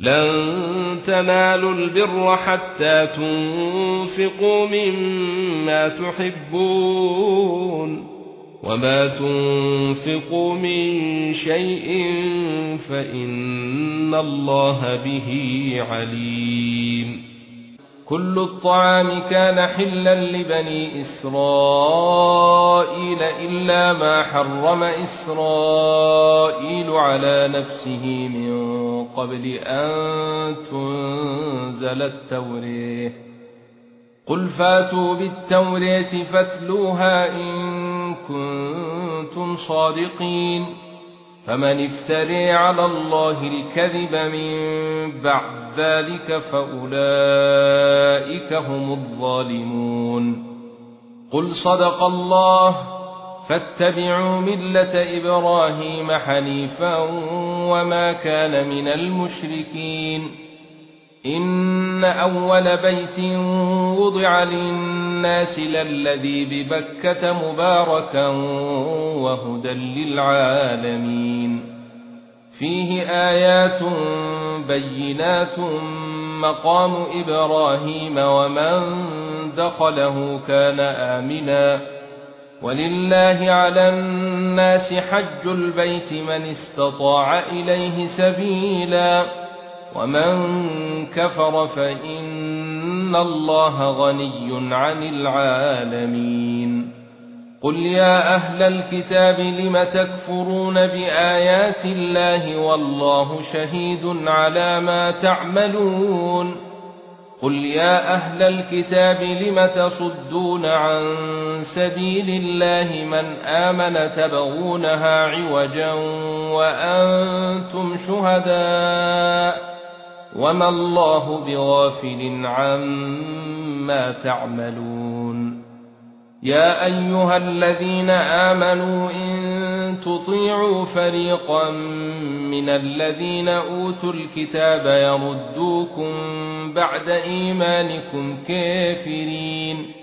لن تنالوا البر حتى تنفقوا مما تحبون وما تنفقوا من شيء فإن الله به عليم كل الطعام كان حلا لبني إسرائيل إلا ما حرم إسرائيل على نفسه من قبل أن تنزل التوراة قل فاتوا بالتوراة فاتلوها إن كنتم صادقين فمن افتري على الله الكذب من بعد ذلك فأولئك هم الظالمون قل صدق الله فاتبعوا ملة إبراهيم حنيفا وما كان من المشركين إن أول بيت وضع للناس للذي ببكة مباركا وهدى للعالمين فيه آيات بينات مقام إبراهيم ومن دخله كان آمنا ولله على الناس حج البيت من استطاع إليه سبيلا ومن كفر فإن الله غني عن العالمين قل يا أهل الكتاب لم تكفرون بآيات الله والله شهيد على ما تعملون قل يا أهل الكتاب لم تصدون عن سبيل الله من آمن تبغونها عوجا وأنتم شهداء وما الله بغافل عما تعملون يا أيها الذين آمنوا إن تطيعوا فريقا من الذين أوتوا الكتاب يردوكم بعد إيمانكم كافرين